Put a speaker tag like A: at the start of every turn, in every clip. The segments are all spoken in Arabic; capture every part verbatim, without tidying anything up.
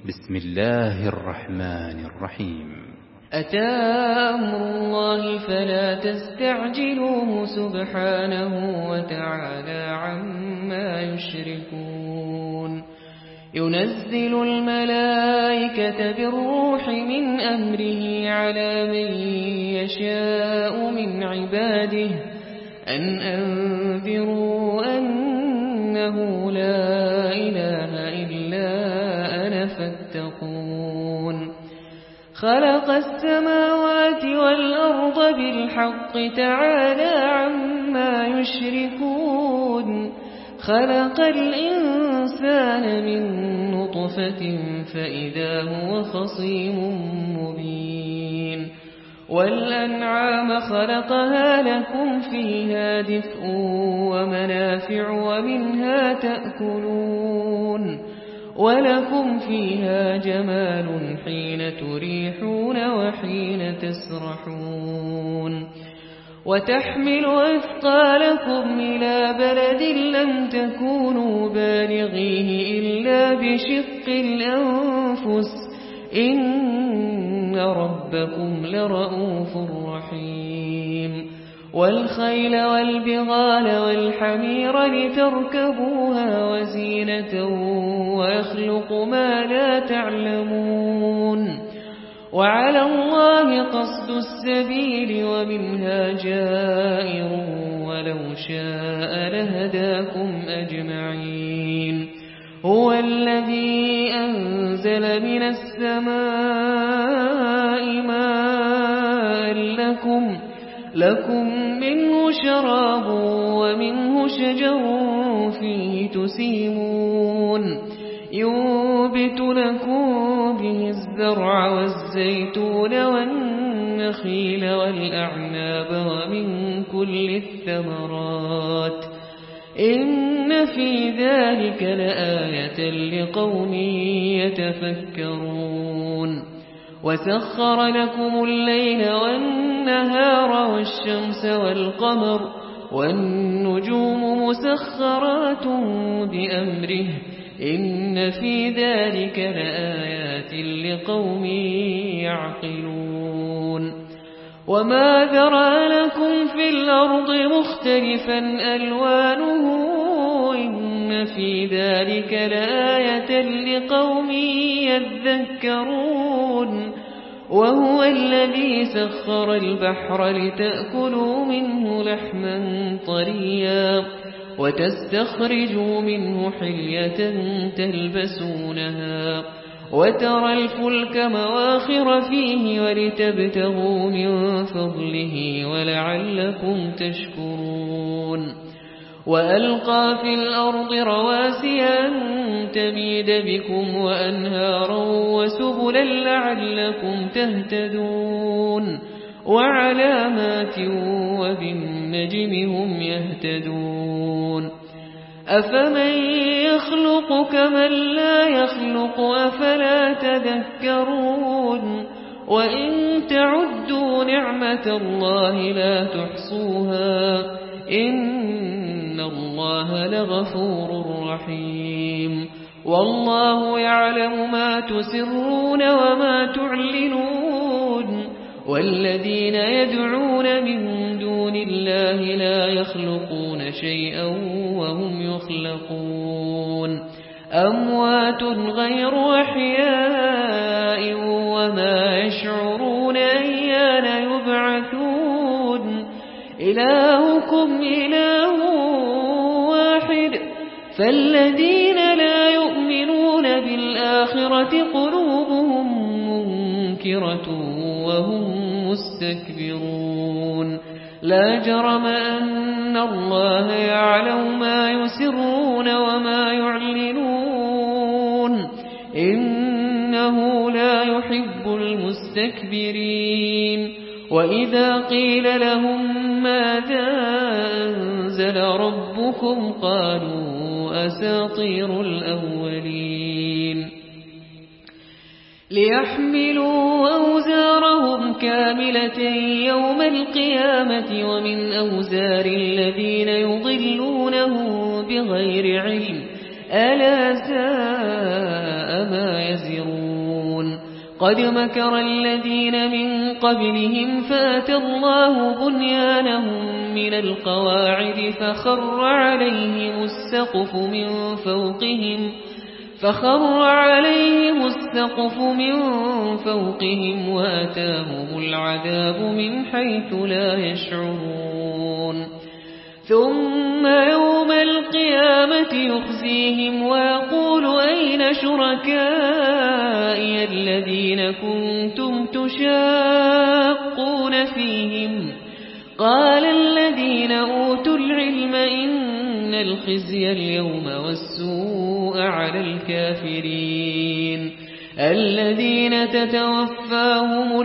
A: بسم الله الرحمن الرحيم.
B: أتى أمر الله فلا تستعجلوه سبحانه وتعالى عما يشركون. ينزل الملائكة بالروح من أمره على من يشاء من عباده أن أنذروا أنه لا إله إلا أنا فاتقون. خلق السماوات والأرض بالحق تعالى عما يشركون. خلق الإنسان من نطفة فإذا هو خصيم مبين. والأنعام خلقها لكم فيها دفء ومنافع ومنها تأكلون ولكم فيها جمال حين تريحون وحين تسرحون. وتحمل أثقالكم إلى بلد لم تكونوا بالغيه إلا بشق الأنفس إن ربكم لرؤوف رحيم. والخيل والبغال والحمير لتركبوها وزينة ويخلق ما لا تعلمون. وعلى الله قصد السبيل ومنها جائر ولو شاء لهداكم أجمعين. هو الذي أنزل من السماء ماء لكم لكم منه شراب ومنه شجر فيه تسيمون. ينبت لكم به الزرع والزيتون والنخيل والأعناب ومن كل الثمرات إن في ذلك لآية لقوم يتفكرون. وسخر لكم الليل والنهار والشمس والقمر والنجوم مسخرات بأمره إن في ذلك لآيات لقوم يعقلون. وما ذرأ لكم في الأرض مختلفا ألوانه إن في ذلك لآية لقوم يذكرون. وهو الذي سخر البحر لتأكلوا منه لحما طريا وتستخرجوا منه حلية تلبسونها وترى الفلك مواخر فيه ولتبتغوا من فضله ولعلكم تشكرون. وألقى في الأرض رواسي أن تميد بكم وأنهارا وسبلا لعلكم تهتدون. وعلامات وبالنجم هم يهتدون. أفمن يخلق كمن لا يخلق أفلا تذكرون. وإن تعدوا نعمة الله لا تحصوها إن الله لغفور رحيم. والله يعلم ما تسرون وما تعلنون. والذين يدعون من دون الله لا يخلقون شيئا وهم يخلقون. أموات غير أحياء وما يشعرون أيان يبعثون. إلهكم إله واحد فالذين لا يؤمنون بالآخرة قلوبهم منكرة وهم مستكبرون. لا جرم أن الله يعلم ما يسرون وما يعلنون إنه لا يحب المستكبرين. وإذا قيل لهم ماذا أنزل ربكم قالوا أساطير الأولين. ليحملوا أوزارهم كاملة يوم القيامة ومن أوزار الذين يضلونه بغير علم ألا ساء ما يزرون. قد مكر الذين من قبلهم فأتى الله بنيانهم من القواعد فخر عليهم السقف من فوقهم فخر عليهم السقف من فوقهم وأتاهم العذاب من حيث لا يشعرون ثم يوم القيامة يخزيهم ويقول أين شركائي الذين كنتم تشاقون فيهم قال الذين أوتوا العلم إن الخزي اليوم والسوء على الكافرين الذين تتوفاهم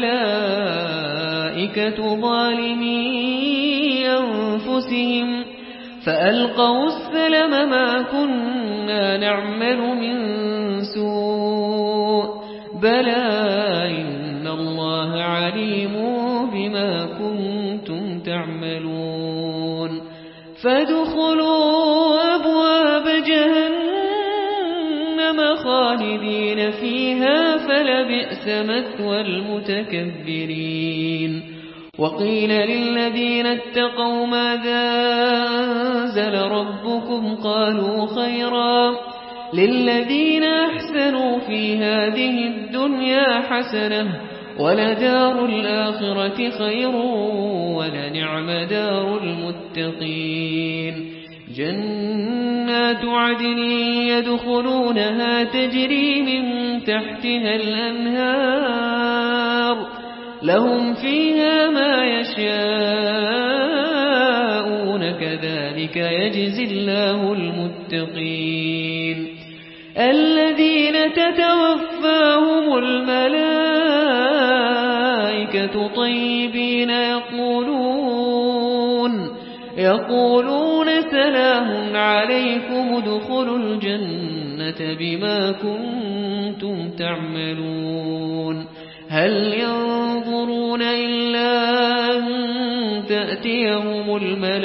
B: الملائكة ظالمي أنفسهم فألقوا السلم ما كنا نعمل من سوء بلى إن الله عليم بما كنتم تعملون فادخلوا أبواب جهنم خالدين فيها فلبئس مثوى المتكبرين وقيل للذين اتقوا ماذا أنزل ربكم قالوا خيرا للذين أحسنوا في هذه الدنيا حسنة ولدار الآخرة خير ولنعم دار المتقين جنات عدن يدخلونها تجري من تحتها الأنهار لهم فيها ما يشاءون كذلك يجزي الله المتقين الذين تتوفاهم الملائكة طيبين يقولون يقولون سلام عليكم ادخلوا الجنة بما كنتم تعملون هل ينظرون إلا أن تأتيهم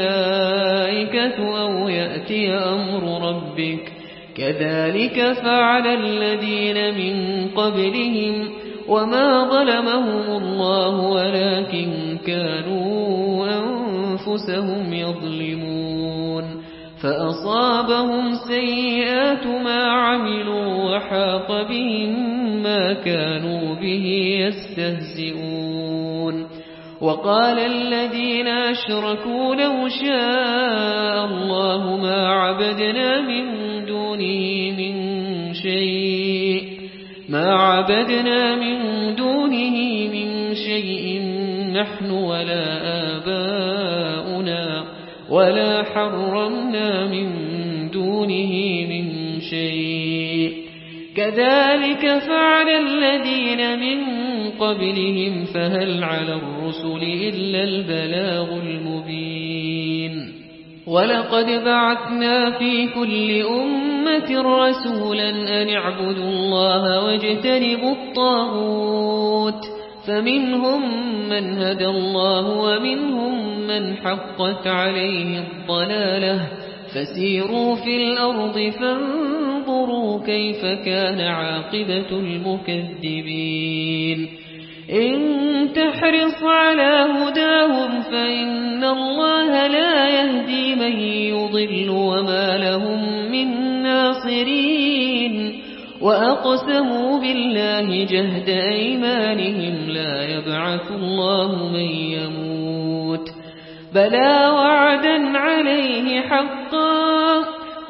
B: الملائكة أو يأتي أمر ربك كذلك فعل الذين من قبلهم وما ظلمهم الله ولكن كانوا أنفسهم يظلمون فأصابهم سيئات ما عملوا وحاق بهم ما كانوا به يستهزئون وقال الذين أشركوا لو شاء الله ما عبدنا من دونه من شيء ما عبدنا من دونه من شيء نحن ولا آباؤنا ولا حرمنا من دونه من شيء كذلك فعل الذين من قبلهم فهل على الرسل إلا البلاغ المبين ولقد بعثنا في كل أمة رسولا أن اعبدوا الله واجتنبوا الطاغوت فمنهم من هدى الله ومنهم من حقت عليه الضلالة فسيروا في الأرض فانظروا كيف كان عاقبة المكذبين إن تحرص على هداهم فإن الله لا يهدي من يضل وما لهم من ناصرين وأقسموا بالله جهد أيمانهم لا يبعث الله من يموت بلى وعدا عليه حقا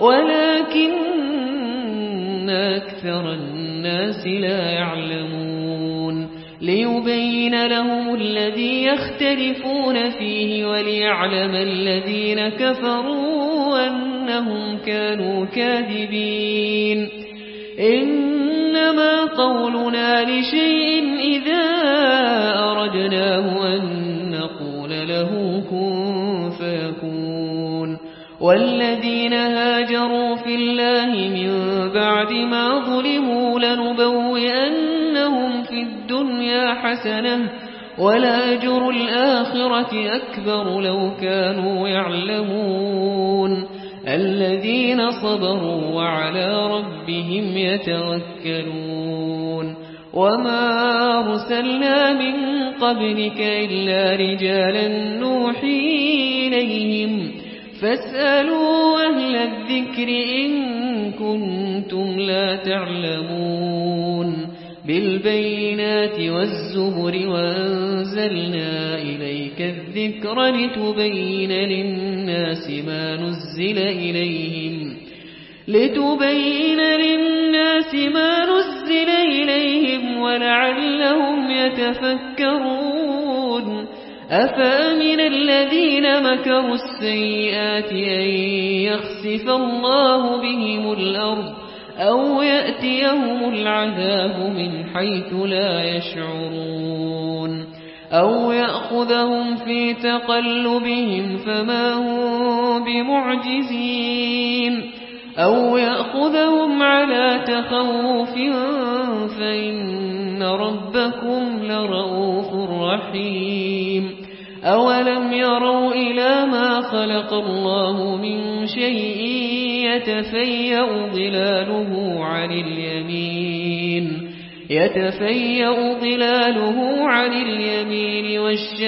B: ولكن أكثر الناس لا يعلمون ليبين لهم الذي يختلفون فيه وليعلم الذين كفروا أنهم كانوا كاذبين إنما قولنا لشيء إذا أردناه أن نقول له كن فيكون والذين هاجروا في الله من بعد ما ظلموا لنبوئنهم في الدنيا حسنة ولأجر الآخرة أكبر لو كانوا يعلمون الذين صبروا وعلى ربهم يتوكلون وما أرسلنا من قبلك إلا رجالا نوحي إليهم فاسألوا أهل الذكر إن كنتم لا تعلمون بالبينات والزبر وأنزلنا إليك الذكر لتبين للناس ما نزل إليهم لتبين للناس ما نزل إليهم ولعلهم يتفكرون أفأمن الذين مكروا السيئات أن يخسف الله بهم الأرض أو يأتيهم العذاب من حيث لا يشعرون أو يأخذهم في تقلبهم فما هم بمعجزين أو يأخذهم على تخوف فإن ربكم لرؤوف رحيم أولم يروا إلى ما خلق الله من شيء يتفيأ ظلاله عن اليمين يتفيأ ظلاله عن اليمين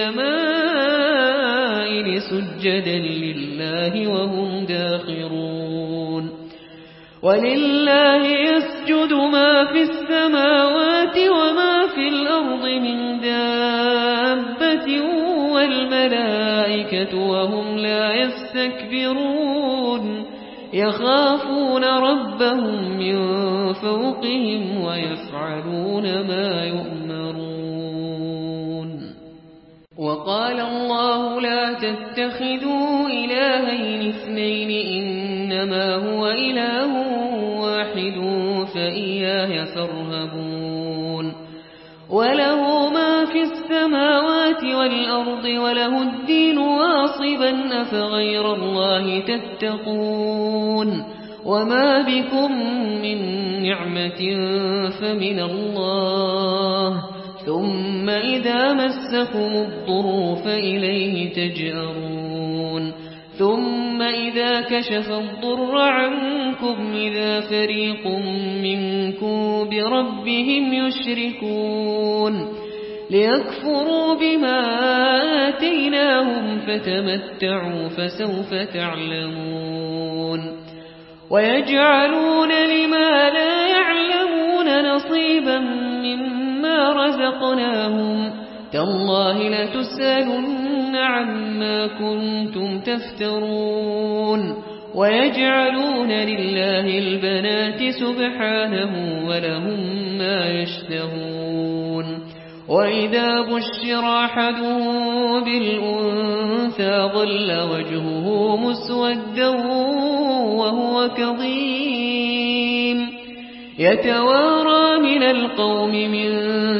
B: والشمائل سجدا لله وهم داخرون ولله يسجد ما في السماوات وما في الأرض من دابة والملائكة وهم لا يستكبرون يخافون ربهم من فوقهم ويفعلون ما يؤمرون وقال الله لا تتخذوا إلهين اثنين إنما هو إله واحد فإياي فارهبون وله ما في السماوات والأرض وله الدين واصبا أفغير الله تتقون وما بكم من نعمة فمن الله ثم إذا مسكم الضر فإليه تجأرون ثم إذا كشف الضر عنكم إذا فريق منكم بربهم يشركون ليكفروا بما آتيناهم فتمتعوا فسوف تعلمون ويجعلون لما لا يعلمون نصيبا مما رزقناهم تالله لتسألن عما كنتم تفترون ويجعلون لله البنات سبحانه ولهم ما يشتهون وإذا بشر أحدهم بالأنثى ظل وجهه مسودا وهو كظيم يتوارى من القوم من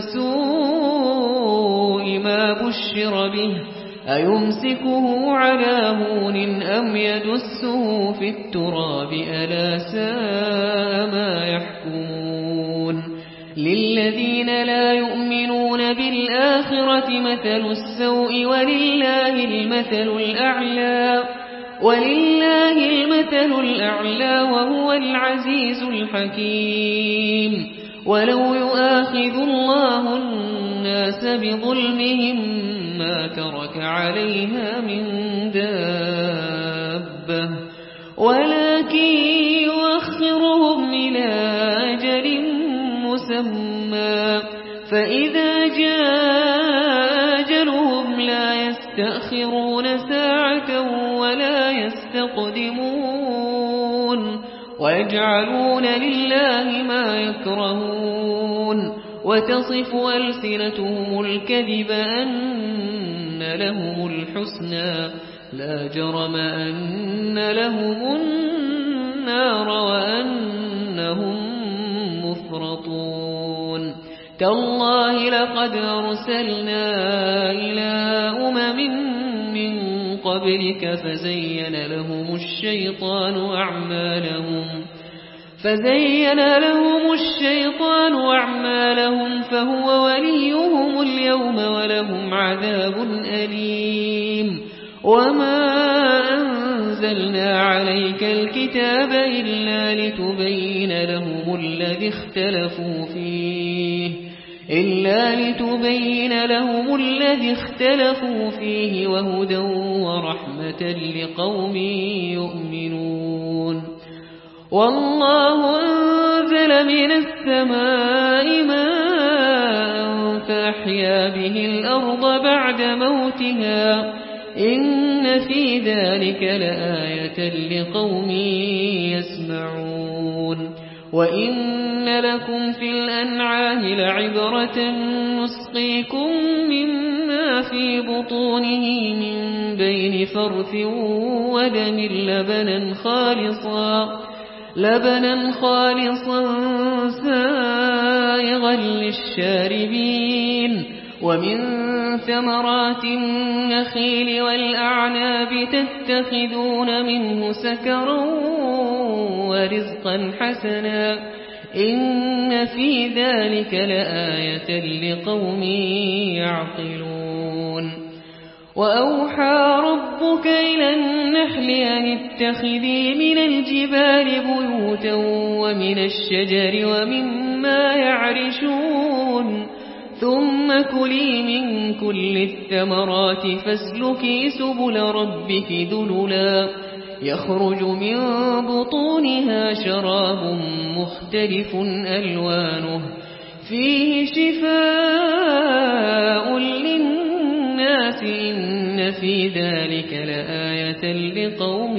B: سوء ما بشر به أيمسكه على هون أم يدسه في التراب ألا ساء ما يحكمون للذين لا يؤمنون بالآخرة مثل السوء ولله المثل الأعلى ولله المثل الأعلى وهو العزيز الحكيم ولو يؤاخذ الله الناس بظلمهم ما ترك عليها من دابة ولكن يؤخرهم إلى أجل مسمى فإذا جاء أجلهم لا يستأخرون ساعة ولا يستقدمون ويجعلون لله ما يكرهون وتصف ألسنتهم الكذب أن لهم الحسنى لا جرم أن لهم النار وأنهم مفرطون تالله لقد أرسلنا إلى أمم من قبلك فزين لهم الشيطان أعمالهم فزين لهم الشيطان أعمالهم فهو وليهم اليوم ولهم عذاب أليم وما أنزلنا عليك الكتاب إلا لتبين لهم الذي اختلفوا فيه إلا لتبين لهم الذي اختلفوا فيه وهدى ورحمة لقوم يؤمنون والله أنزل من السماء ماء فأحيا به الأرض بعد موتها إن في ذلك لآية لقوم يسمعون وإن لكم في الأنعام لعبرة نسقيكم مما في بطونه من بين فرث ودم لبنا خالصا لبنا خالصا سائغا للشاربين ومن ثمرات النخيل والأعناب تتخذون منه سكرا ورزقا حسنا إن في ذلك لآية لقوم يعقلون وأوحى ربك إلى النحل أن اتخذي من الجبال بيوتا ومن الشجر ومما يعرشون ثم كلي من كل الثمرات فاسلكي سبل ربك ذللا يخرج من بطونها شراب مختلف ألوانه فيه شفاء للناس إن في ذلك لآية لقوم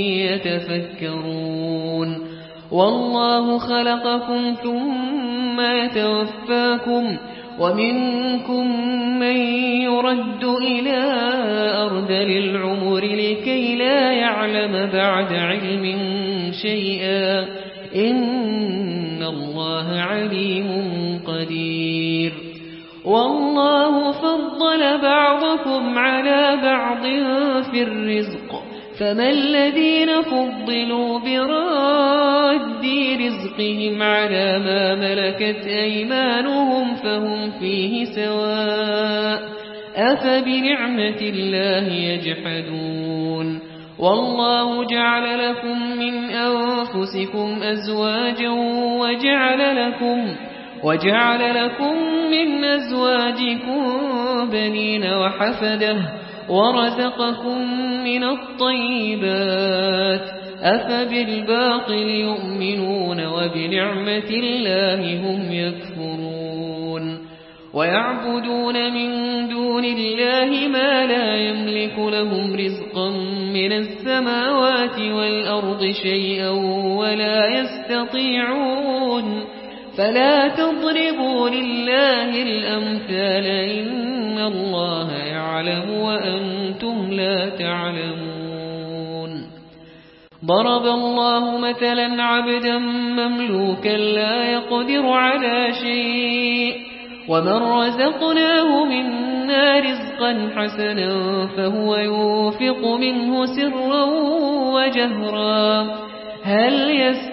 B: يتفكرون والله خلقكم ثم يتوفاكم ومنكم من يرد إلى أرذل العمر لكي لا يعلم بعد علم شيئا إن الله عليم قدير والله فضل بعضكم على بعض في الرزق فما الذين فضلوا براد رزقهم على ما ملكت أيمانهم فهم فيه سواء أفبنعمة الله يجحدون والله جعل لكم من أنفسكم أزواجا وجعل لكم وجعل لكم من أزواجكم بنين وحفدة ورزقكم من الطيبات أفبالباطل يؤمنون وبنعمة الله هم يكفرون ويعبدون من دون الله ما لا يملك لهم رزقا من السماوات والأرض شيئا ولا يستطيعون فلا تضربوا لله الأمثال إن الله يعلم وأنتم لا تعلمون ضرب الله مثلا عبدا مملوكا لا يقدر على شيء ومن رزقناه منا رزقا حسنا فهو ينفق منه سرا وجهرا هل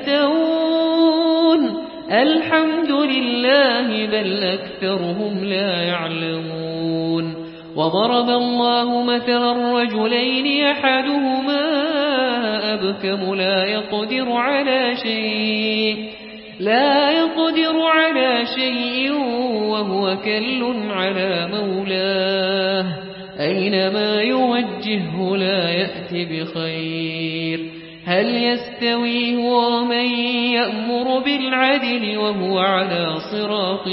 B: يستوون الحمد لله بل أكثرهم لا يعلمون وضرب الله مثلا رجلين أحدهما أبكم لا يقدر على شيء لا يقدر على شيء وهو كل على مولاه أينما يوجهه لا يأتي بخير هل يستوي هو ومن يأمر بالعدل وهو على صراط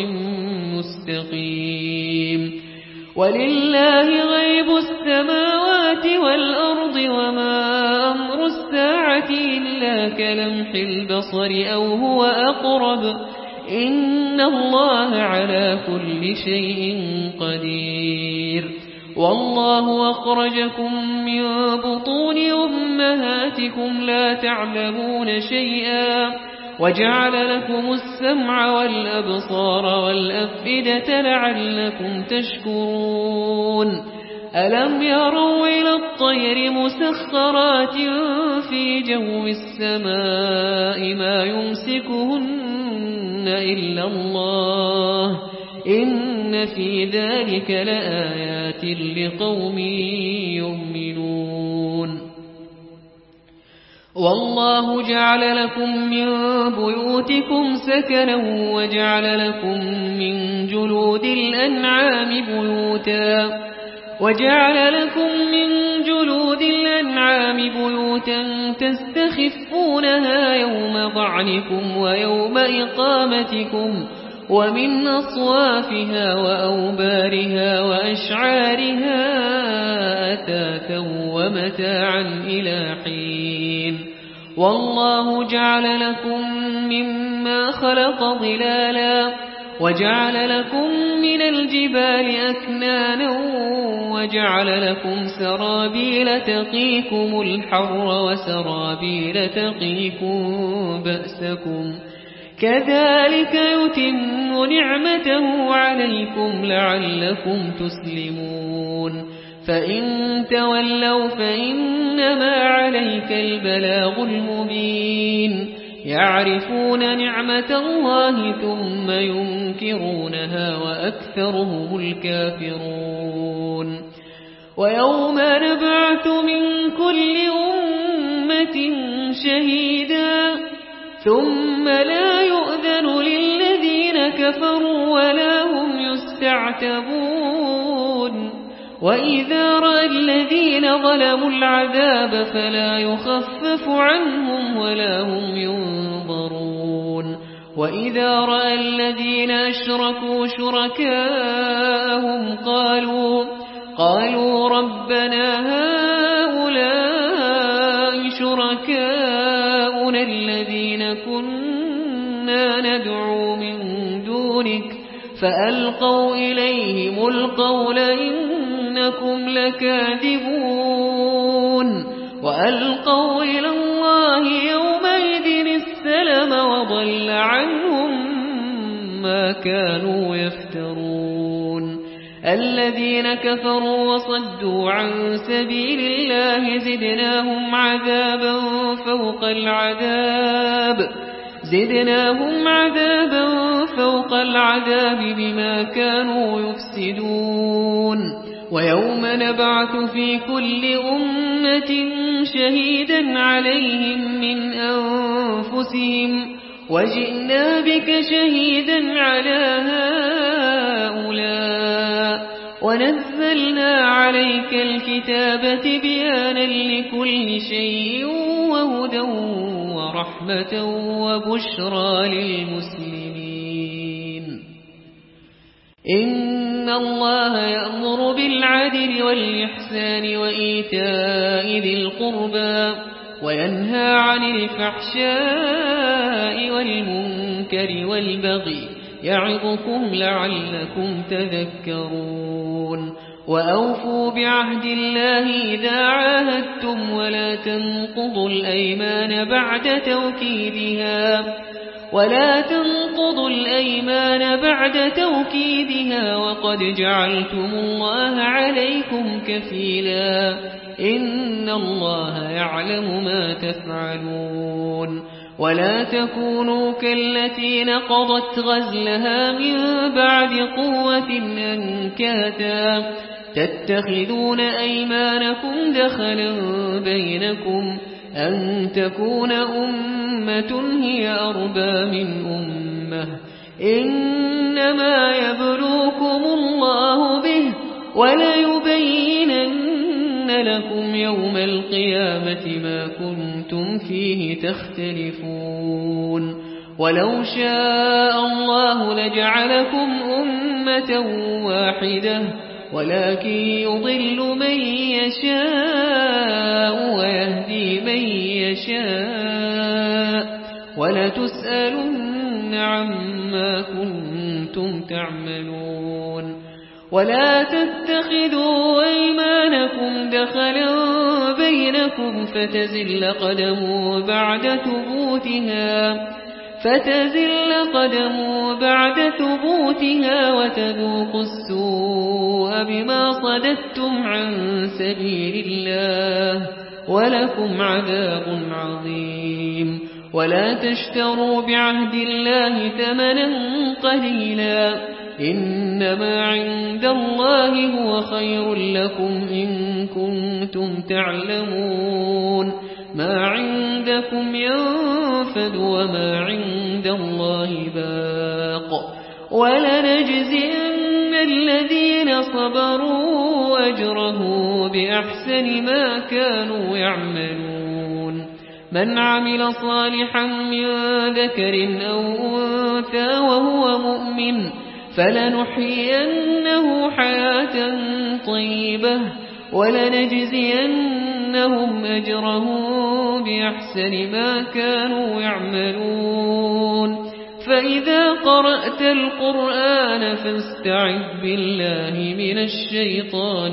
B: مستقيم ولله غيب السماوات والأرض وما أمر الساعة إلا كلمح البصر أو هو أقرب إن الله على كل شيء قدير والله أخرجكم من بطون أمهاتكم لا تعلمون شيئا وجعل لكم السمع والأبصار والأفئدة لعلكم تشكرون ألم يروا إلى الطير مسخرات في جو السماء ما يمسكهن إلا الله إن في ذلك لآيات لقوم يؤمنون والله جعل لكم من بيوتكم سكنا وجعل لكم من جلود الأنعام بيوتا وجعل لكم من جلود الأنعام بيوتا تستخفونها يوم ضعنكم ويوم إقامتكم ومن أصوافها وأوبارها وأشعارها أثاثا ومتاعا إلى حين والله جعل لكم مما خلق ظلالا وجعل لكم من الجبال أكنانا وجعل لكم سرابيل تقيكم الحر وسرابيل تقيكم بأسكم كذلك يتم نعمته عليكم لعلكم تسلمون فإن تولوا فإنما عليك البلاغ المبين يعرفون نعمة الله ثم ينكرونها وأكثرهم الكافرون ويوم نبعث من كل أمة شهيدا ثم لا يؤذن للذين كفروا ولا هم يستعتبون وإذا رأى الذين ظلموا العذاب فلا يخفف عنهم ولا هم ينظرون وإذا رأى الذين أشركوا شركاءهم قالوا قالوا ربنا هؤلاء شركاؤنا الذين كنا ندعو من دونك فألقوا إليهم القول إنكم لكاذبون وألقوا إلى الله يومئذ السلم وضل عنهم ما كانوا يفترون الذين كفروا وصدوا عن سبيل الله زدناهم عذابا فوق العذاب زدناهم عذابا فوق العذاب بما كانوا يفسدون ويوم نبعث في كل أمة شهيدا عليهم من أنفسهم وجئنا بك شهيدا على هؤلاء ونزلنا عليك الكتاب تبيانا لكل شيء وهدى ورحمة وبشرى للمسلمين إن الله يأمر بالعدل والإحسان وإيتاء ذي القربى وينهى عن الفحشاء والمنكر والبغي يعظكم لعلكم تذكرون وأوفوا بعهد الله إذا عاهدتم ولا تنقضوا الأيمان بعد توكيدها ولا تنقضوا الأيمان بعد توكيدها وقد جعلتم الله عليكم كفيلا إن الله يعلم ما تفعلون ولا تكونوا كالتي نقضت غزلها من بعد قوة أنكاثا تتخذون أيمانكم دخلا بينكم أن تكون أمة هي أربى من أمة إنما يبلوكم الله به وليبينن لكم يوم القيامة ما كنتم فيه تختلفون ولو شاء الله لجعلكم أمة واحدة ولكن يضل من يشاء ويهدي من يشاء ولتسألن عما كنتم تعملون ولا تتخذوا أيمانكم دخلا بينكم فتزل قدم بعد ثبوتها فتزل قدم بعد ثبوتها وتذوقوا السوء بما صددتم عن سبيل الله ولكم عذاب عظيم ولا تشتروا بعهد الله ثمنا قليلا إنما عند الله هو خير لكم إن كنتم تعلمون ما عندكم ينفد وما عند الله باق ولنجزين الذين صبروا أجره بأحسن ما كانوا يعملون من عمل صالحا من ذكر أو أنثى وهو مؤمن فلنحيينه حياة طيبة ولنجزينهم أجرهم بأحسن ما كانوا يعملون فإذا قرأت القرآن فاستعذ بالله من الشيطان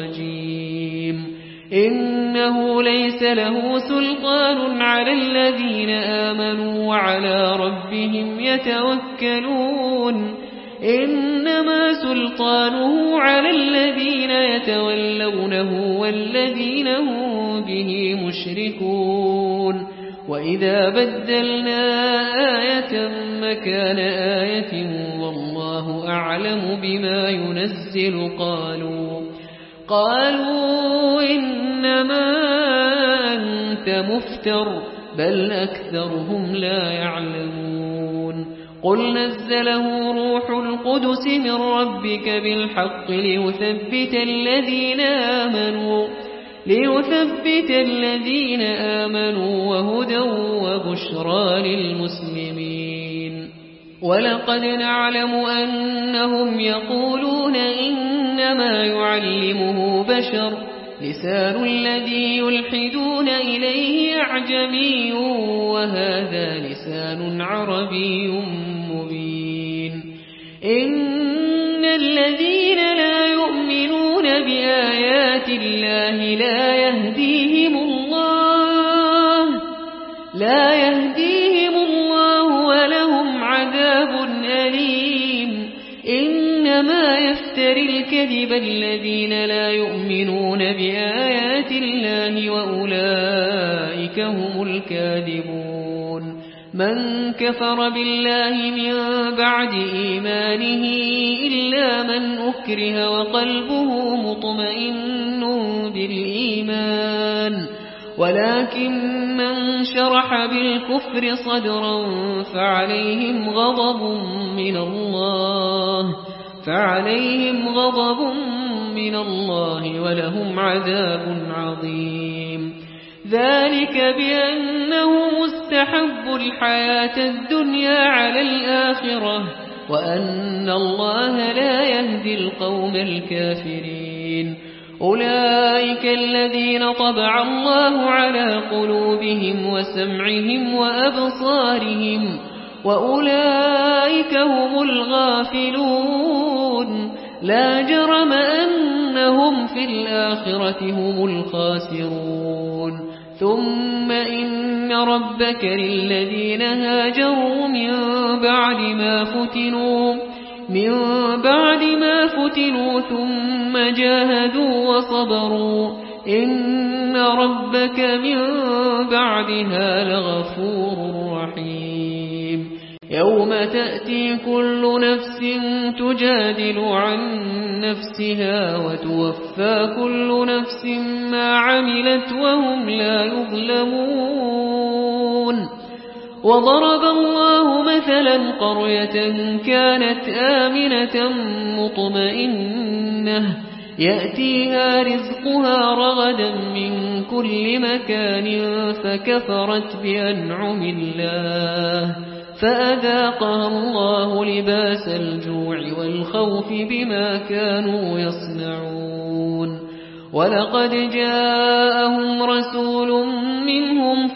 B: الرجيم إنه ليس له سلطان على الذين آمنوا وعلى ربهم يتوكلون إنما سلطانه على الذين يتولونه والذين هم به مشركون وإذا بدلنا آية مكان آية والله أعلم بما ينزل قالوا قالوا إنما أنت مفتر بل أكثرهم لا يعلمون قل نزله روح القدس من ربك بالحق ليثبت الذين آمنوا ليثبت الذين آمنوا وهدى وبشرى للمسلمين ولقد نعلم أنهم يقولون إنما يعلمه بشر لسان الذي يلحدون إليه أعجمي وهذا لسان عربي مبين إن الذين لا يؤمنون بآيات الله لا يهديهم الله لا يهديهم الله ولهم عذاب أليم إنما يفتري الكذب الذين لا يؤمنون بآيات الله وأولئك هم الكاذبون من كفر بالله من بعد إيمانه إلا من أكره وقلبه مطمئن بالإيمان ولكن من شرح بالكفر صدرا فعليهم غضب من الله فعليهم غضب من الله ولهم عذاب عظيم ذلك بأنه مستحب الحياة الدنيا على الآخرة وأن الله لا يهدي القوم الكافرين أولئك الذين طبع الله على قلوبهم وسمعهم وأبصارهم وأولئك هم الغافلون لا جرم أنهم في الآخرة هم الخاسرون ثم إن ربك للذين هاجروا من بعد ما فتنوا من بعد ما فتنوا ثم جاهدوا وصبروا إن ربك من بعدها لغفور رحيم يوم تأتي كل نفس تجادل عن نفسها وتوفى كل نفس ما عملت وهم لا يظلمون وضرب الله مثلا قرية كانت آمنة مطمئنة يأتيها رزقها رغدا من كل مكان فكفرت بأنعم الله فأذاقها الله لباس الجوع والخوف بما كانوا يصنعون ولقد جاءهم رسول منهم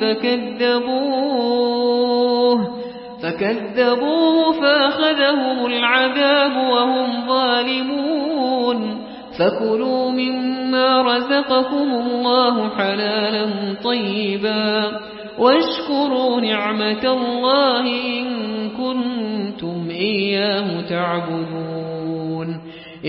B: فكذبوه فكذبوه فأخذهم العذاب وهم ظالمون فكلوا مما رزقكم الله حلالا طيبا واشكروا نعمة الله إن كنتم إياه تعبدون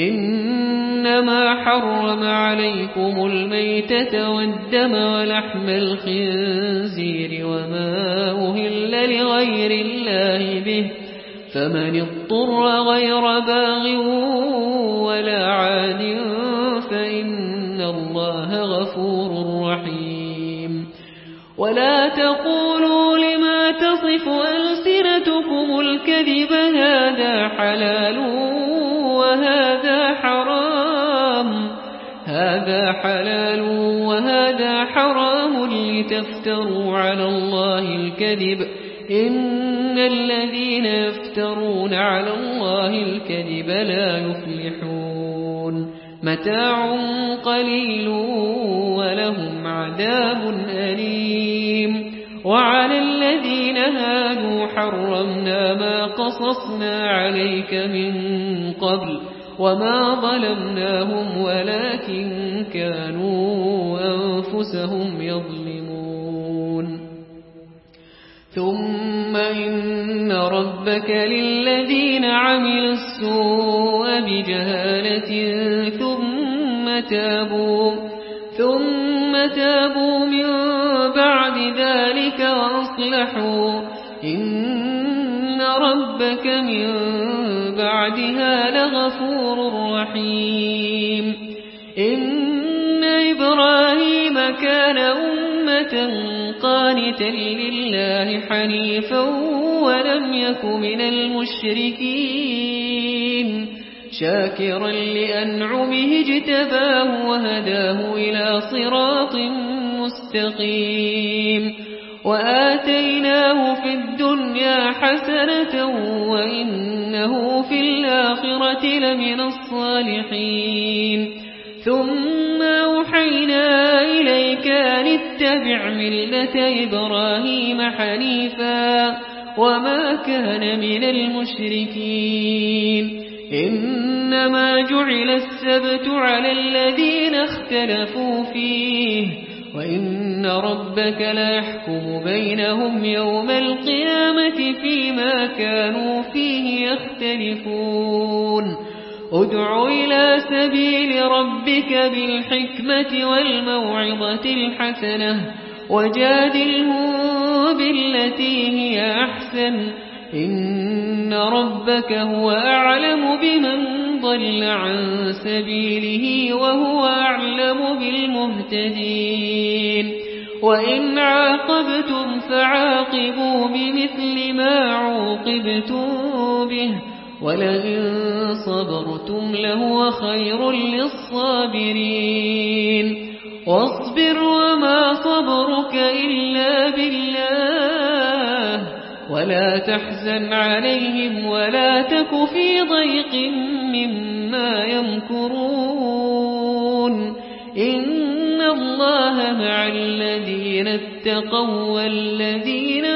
B: إنما حرم عليكم الميتة والدم ولحم الخنزير وما أهل لغير الله به فمن اضطر غير باغ ولا عاد فإن الله غفور رحيم ولا تقولوا لما تصف ألسنتكم الكذب هذا حلال وهذا حرام هذا حلال وهذا حرام لتفتروا على الله الكذب إن الذين يفترون على الله الكذب لا يفلحون متاع قليل ولهم عذاب أليم وعلى الذين هادوا حرمنا ما قصصنا عليك من قبل وما ظلمناهم ولكن كانوا أنفسهم يظلمون ثم إن ربك للذين عملوا السوء بجهالة ثم تابوا ثم تابوا من بعد ذلك وأصلحوا إن ربك من بعدها لغفور رحيم إن إبراهيم كان أمة قانتا لله حنيفا ولم يك من المشركين شاكرا لأنعمه اجتباه وهداه إلى صراط مستقيم وآتيناه في الدنيا حسنة وإنه في الآخرة لمن الصالحين ثم أوحينا إليك أن اتبع ملة إبراهيم حنيفا وما كان من المشركين إنما جعل السبت على الذين اختلفوا فيه وإن ربك لا يحكم بينهم يوم القيامة فيما كانوا فيه يختلفون ادع إلى سبيل ربك بالحكمة والموعظة الحسنة وجادلهم بالتي هي أحسن إن ربك هو أعلم بمن ضل عن سبيله وهو أعلم بالمهتدين وإن عاقبتم فعاقبوا بمثل ما عوقبتم به ولئن صبرتم لهو خير للصابرين واصبر وما صبرك إلا بالله ولا تحزن عليهم ولا تك في ضيق مما يمكرون إن الله مع الذين اتقوا والذين